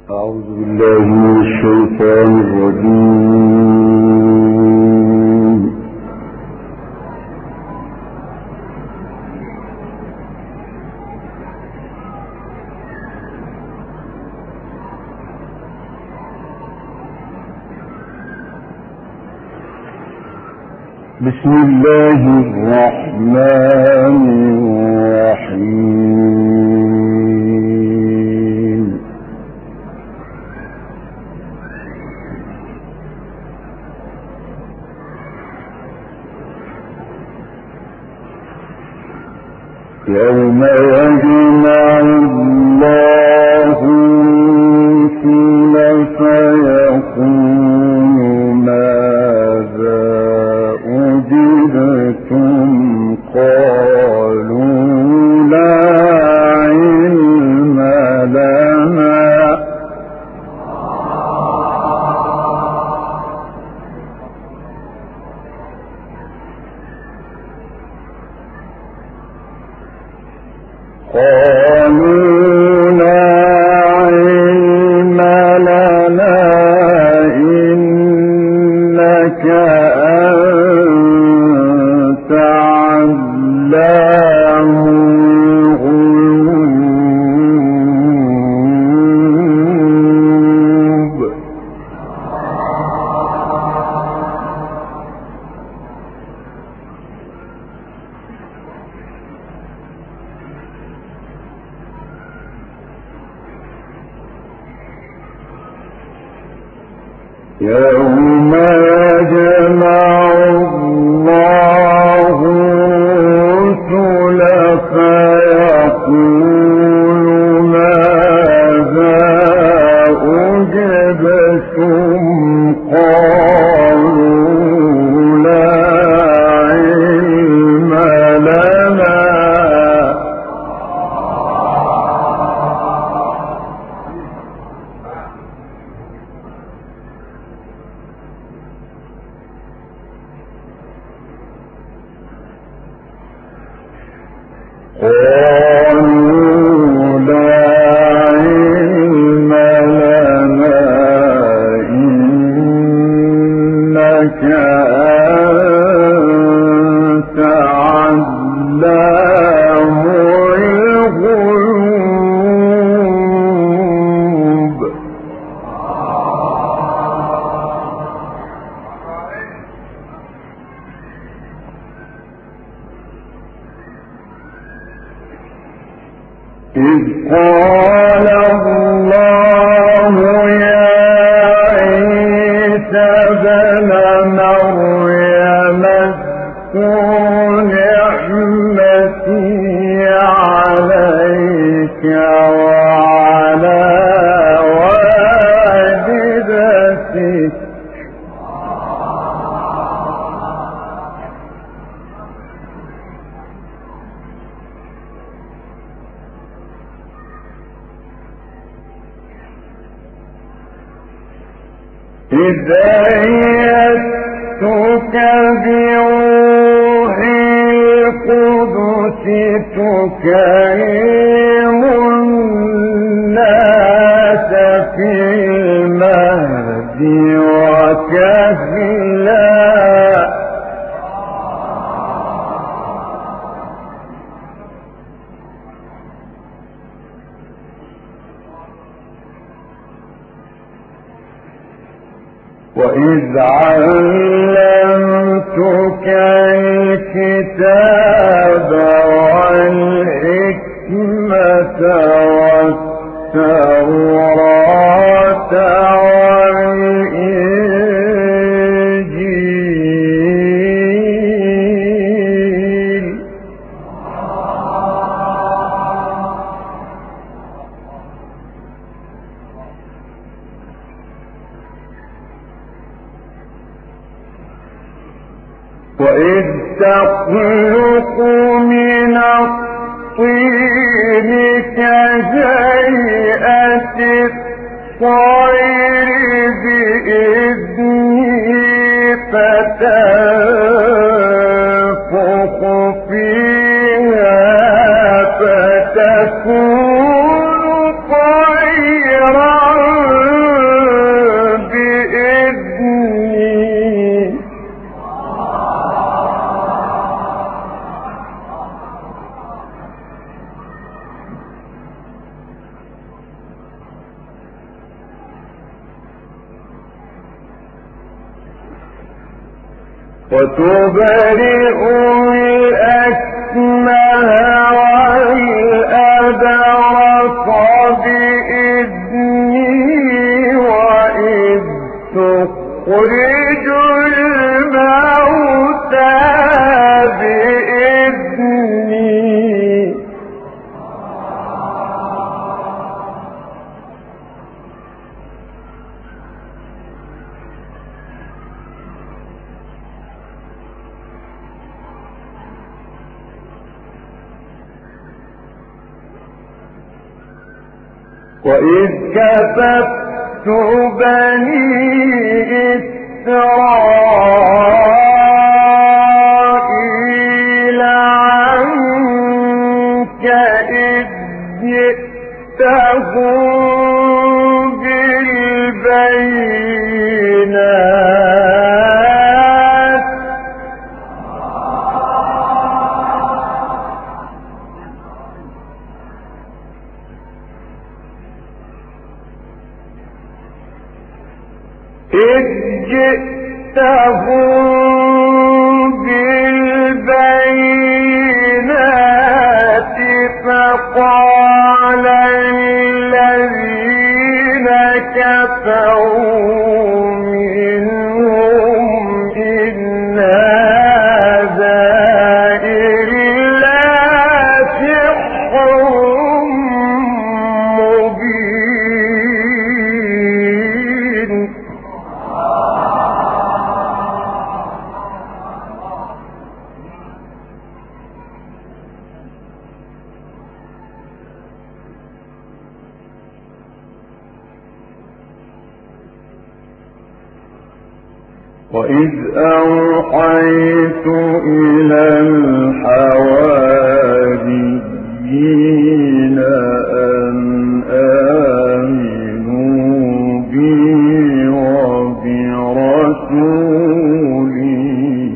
أعوذ بالله من الشيطان الرجيم. بسم الله الرحمن الرحيم. يوم يجمع الله الرسل فيقول ماذا أجبتم قالوا لا علم لنا إنك أنت علام الغيوب. يوم يجمع الله الرسل فيقول ماذا أجبتم قالوا لا علم لنا إنك أنت علام الغيوب. إذ قال الله يا عيسى ابن مريم اذكر نعمتي عليك وعلى والدتك إذ أيدتك بروح القدس تكلم الناس في المهد وكهلا وإذ علمتك الكتاب والحكمة والتوراة والإنجيل. وإذ تخلق من الطين كهيئة الطير بإذنه فتنفخ فيها فتكون طيرا وتبرئ الأكمه والأبرص بإذني وإذ تخرج الموتى بإذني وإذ كففت بني إسرائيل عنك إذ جئتهم بالبينات فقال الذين كفروا منهم إن هذا إلا سحر مبين وإذ أوحيت إلى الحواريين أن آمنوا بي وبرسولي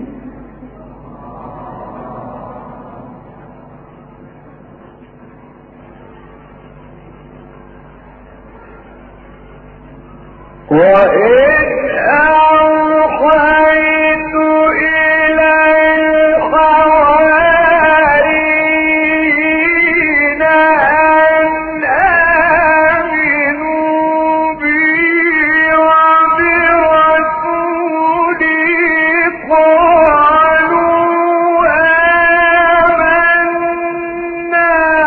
وإذ أوحيت إلى الحواريين أن آمنوا بي وبرسولي قالوا آمنا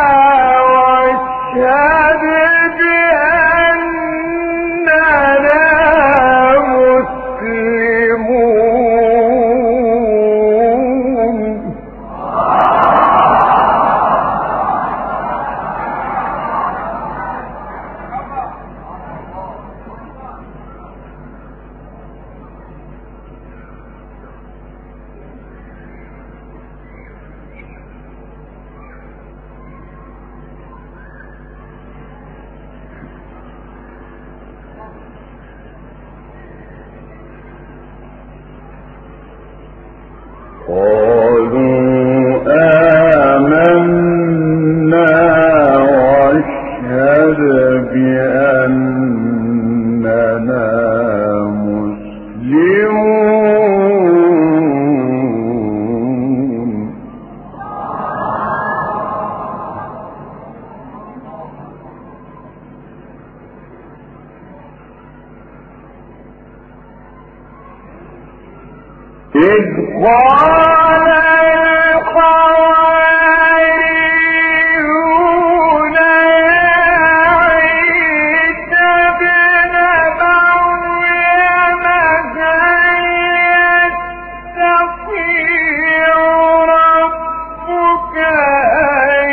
واشهد بأننا مسلمون إذ قال الحواريون عيسى ابن مريم هل يستطيع ربك أن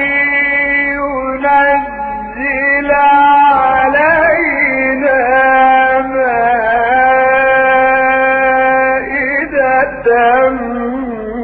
ينزل علينا مائدة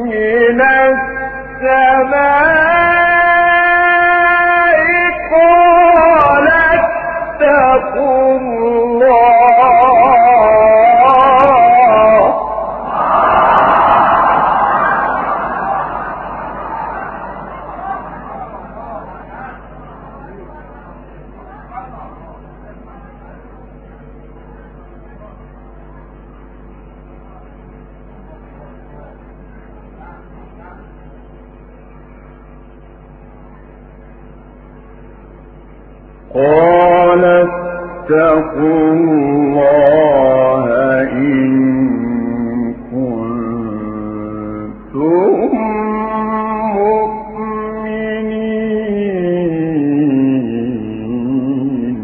قال اتقوا الله إن كنتم مؤمنين.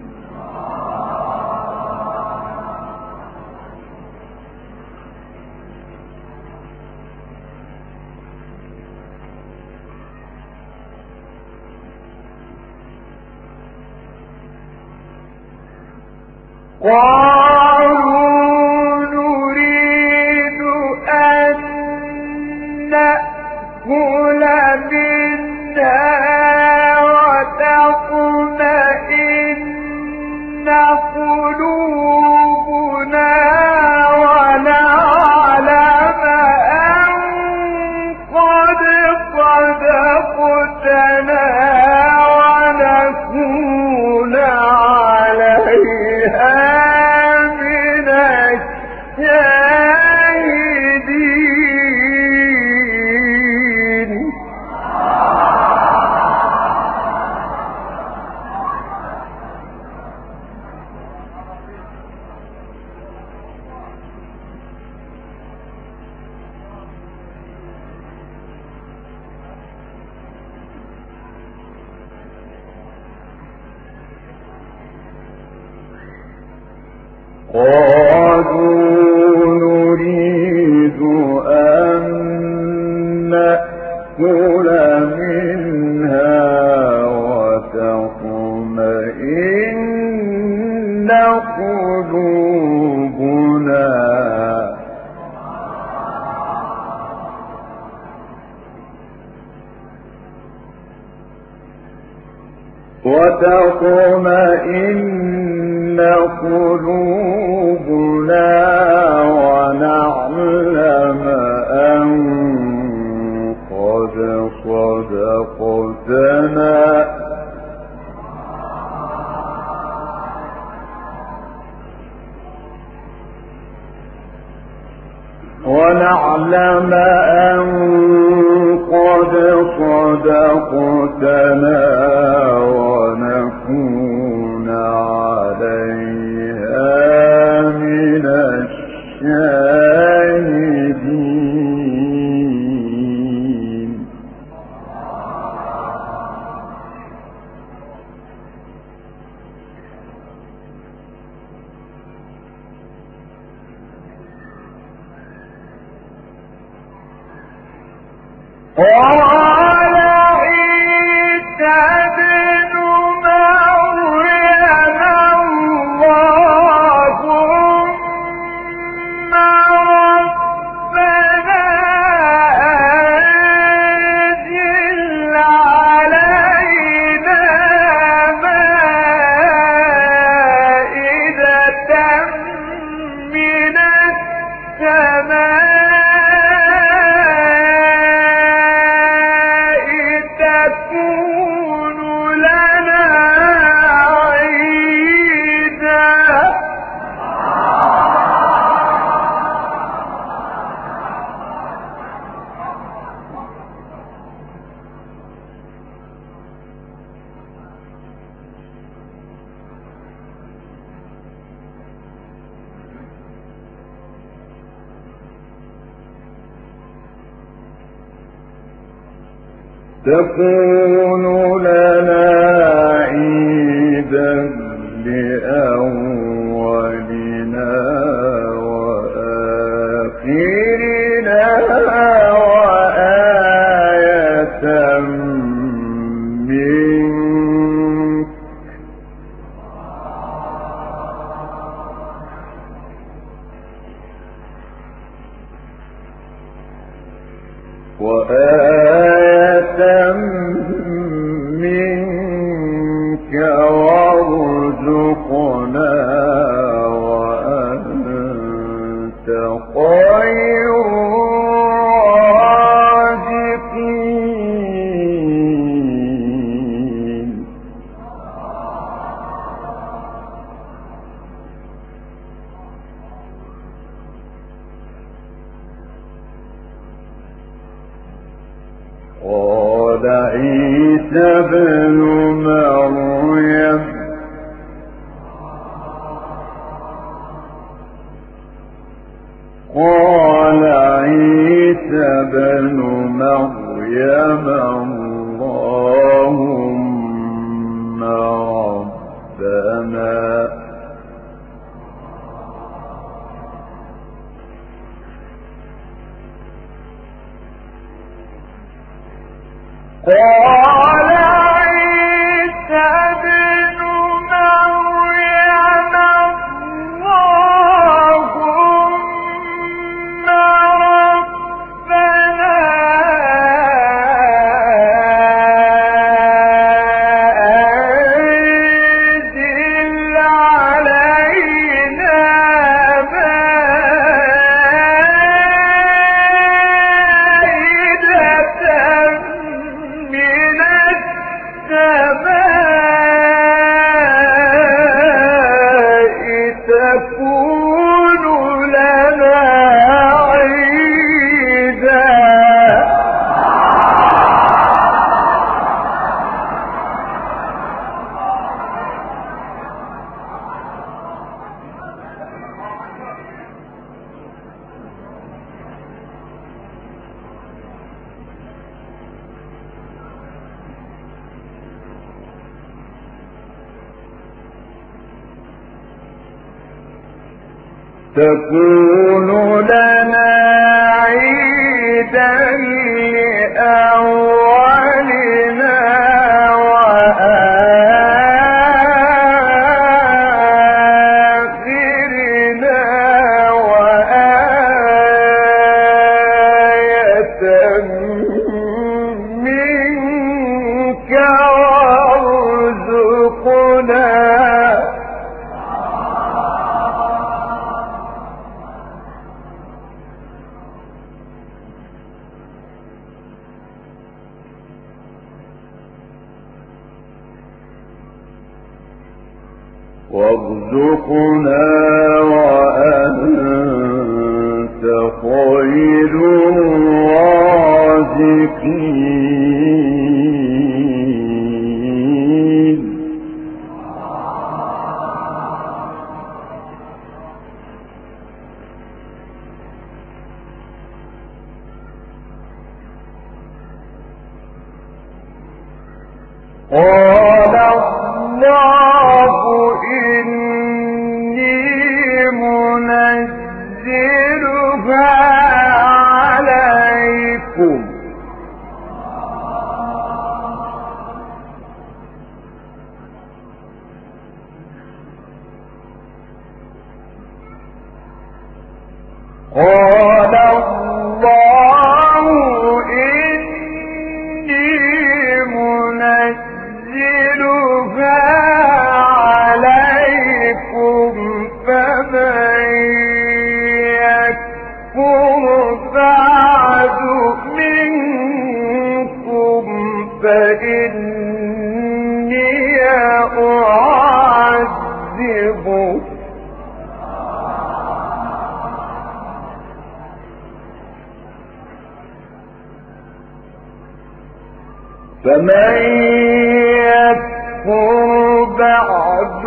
قالوا نريد أن نأكل منها وتطمئن قلوبنا ونعلم أن قد صدقتنا ونكون عليها من الشاهدين. قالوا نريد أن نأكل منها وتطمئن قلوبنا ونعلم أن قد صدقتنا ونكون عليها من الشاهدين. قال عيسى ابن مريم اللهم ربنا أنزل علينا مائدة من السماء تكون لنا عيدا. تكون لنا عيدا لأولنا وآخرنا وآية منك منك وارزقنا وأنت خير الرازقين. قال عيسى ابن مريم قال عيسى ابن مريم اللهم ربنا قال عيسى ابن مريم اللهم ربنا أنزل علينا تكون لنا عيدا تكون لنا عيدا لأولنا وآخرنا وآية منك وارزقنا وأنت خير الرازقين قال الله إني منزلها عليكم قال الله إني منزلها عليكم فمن يكفر بعد منكم فإني أعذبه فمن يكفر بعد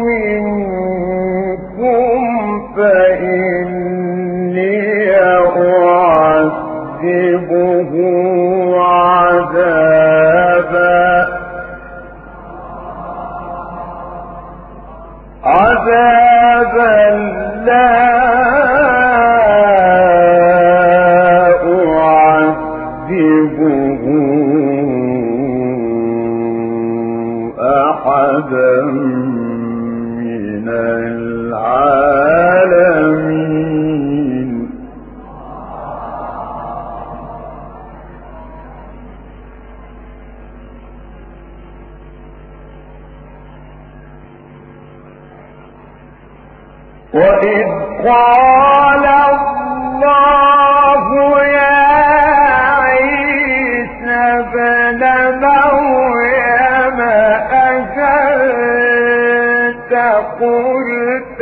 منكم فإني أعذبه عذابا لا أعذبه أحدا من العالمين وإذ قال الله يا عيسى ابن مريم أأنت قلت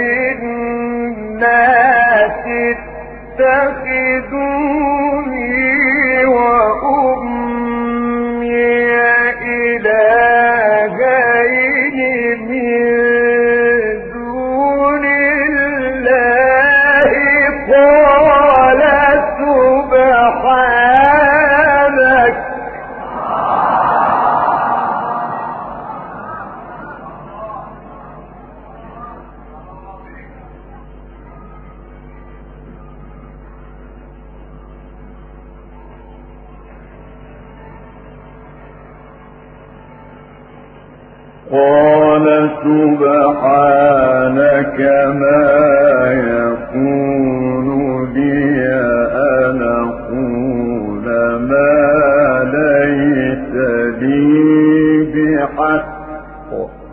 للناس اتخذوني وأمي إلهين من دون الله قال سبحانك ما يكون لي أن أقول ما ليس لي بحق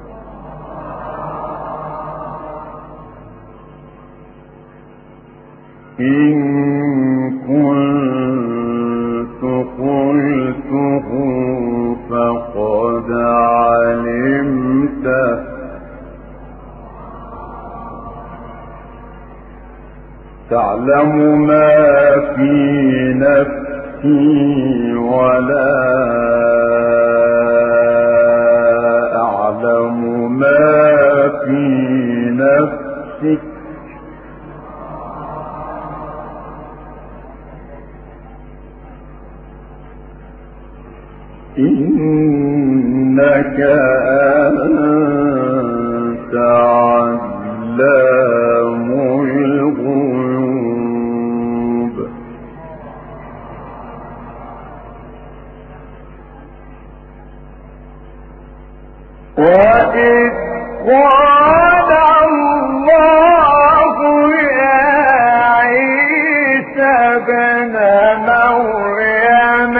إن كنت قلته فقد علمته تعلم ما في نفسي ولا أعلم ما في نفسك إنك أنت علام الغيوب وإذ قال الله يا عيسى ابن مريم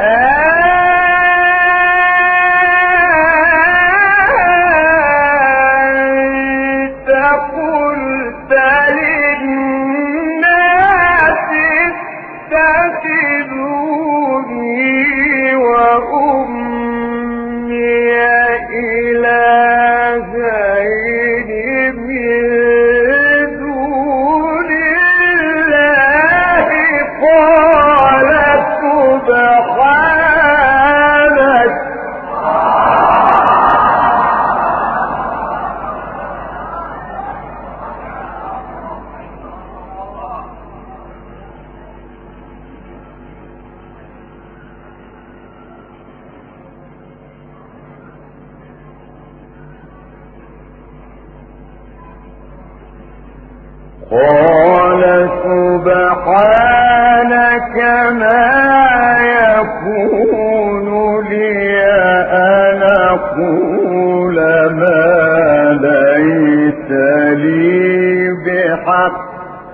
قال سبحانك ما يكون لي أن أقول ما ليس لي بحق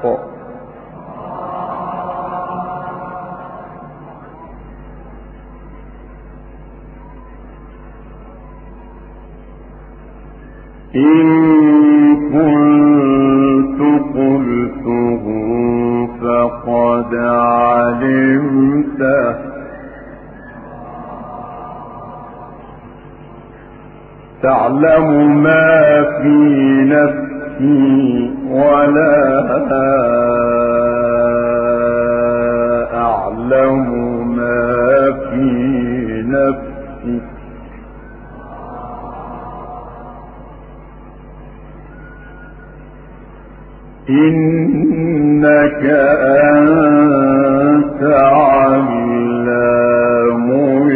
إن كنت قلته فقد علمته تعلم ما في نفسي ولا أعلم ما في نفسك إنك أنت علام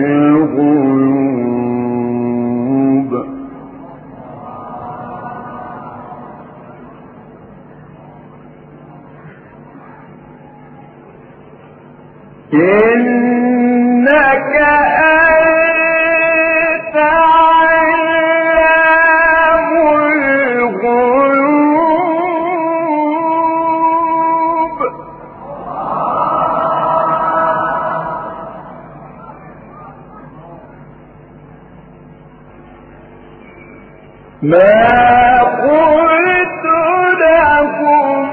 الغيوب إنك أنت علام الغيوب ما قلت لهم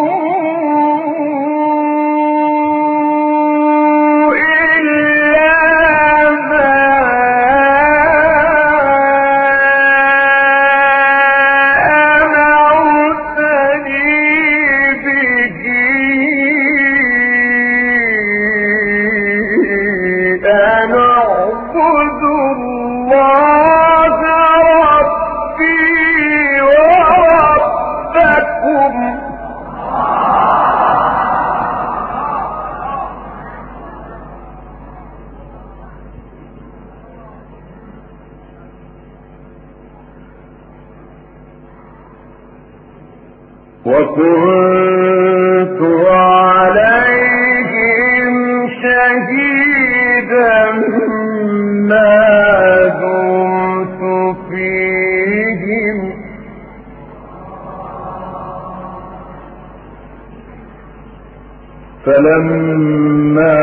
وكنت عليهم شهيدا ما دمت فيهم فلما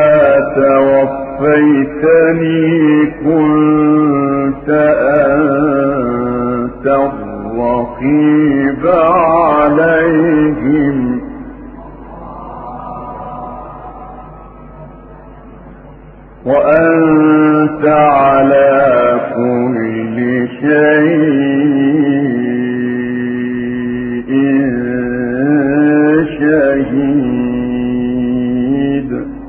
توفيتني كنت أنت الرقيب عليهم وأنت على كل شيء شهيد.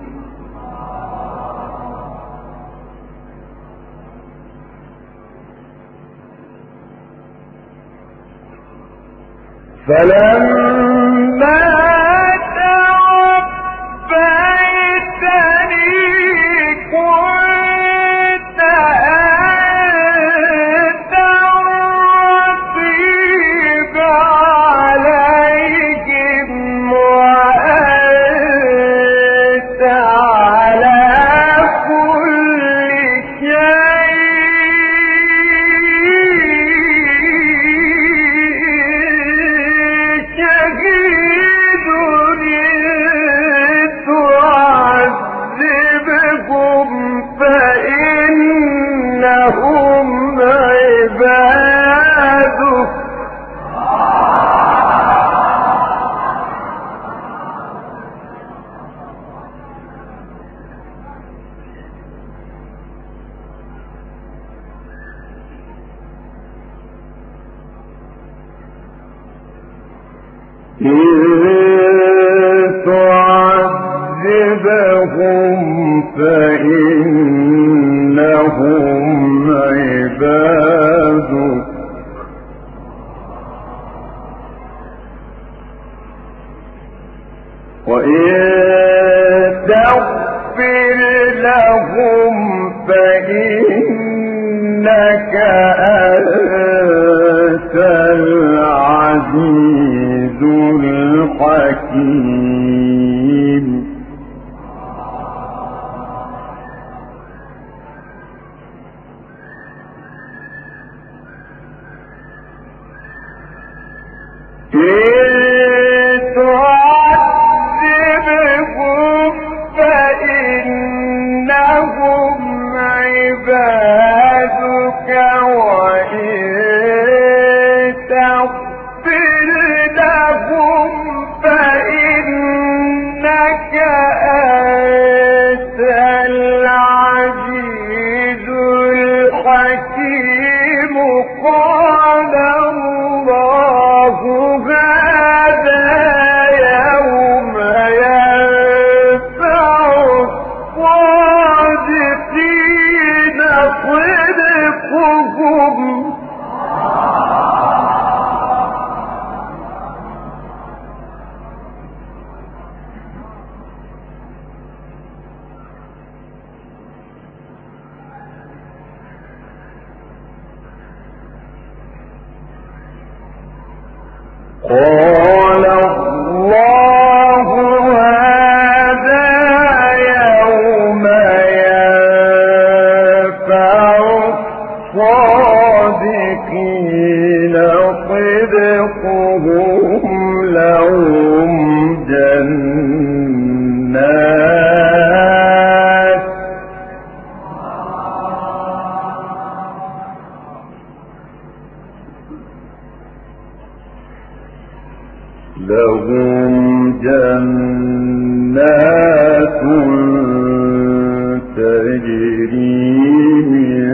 فلما توفيتني كنت أنت الرقيب عليهم وأنت على كل شيء شهيد. تعذبهم فإنهم عبادك إن تعذبهم فإنهم عبادك وإن تغفر لهم فإنك أنت العزيز الحكيم. تعذبهم فإنهم عبادك وإن تغفر لهم فإنك أنت العزيز الحكيم. قال الله هذا يوم ينفع الصادقين صدقهم قال الله هذا يوم ينفع الصادقين صدقهم لهم جنات تجري من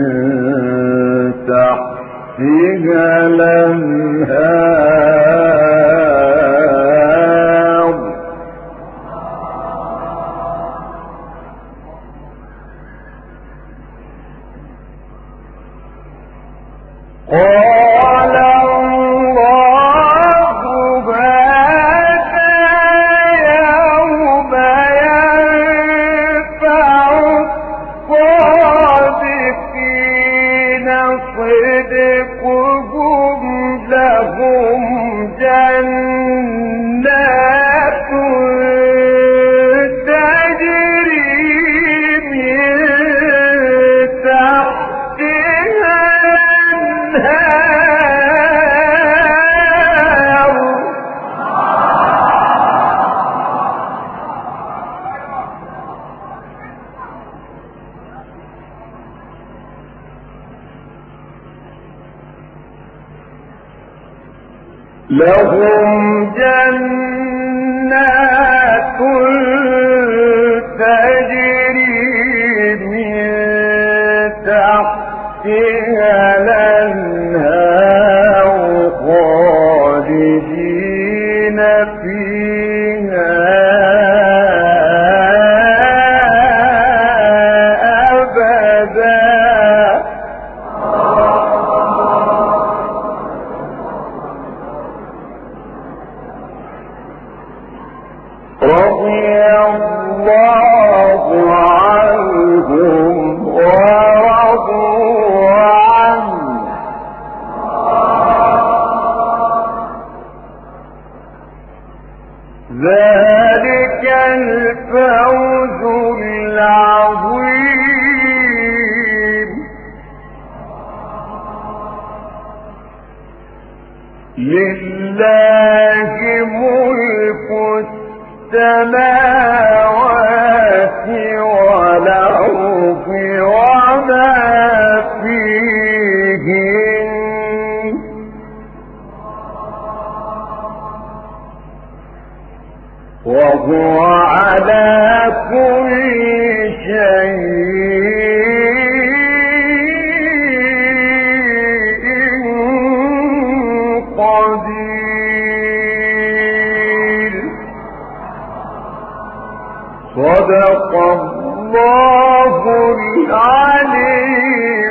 تحتها الأنهار قال الله هذا يوم ينفع الصادقين صدقهم لهم جنات تجري من تحتها الأنهار لهم جنات تجري من تحتها الأنهار خالدين فيها أبدا رضي الله عنهم ورضوا عنه ذلك الفوز العظيم لله ملك السماوات والأرض وما فيهن وهو على كل شيء قدير صدق الله العلي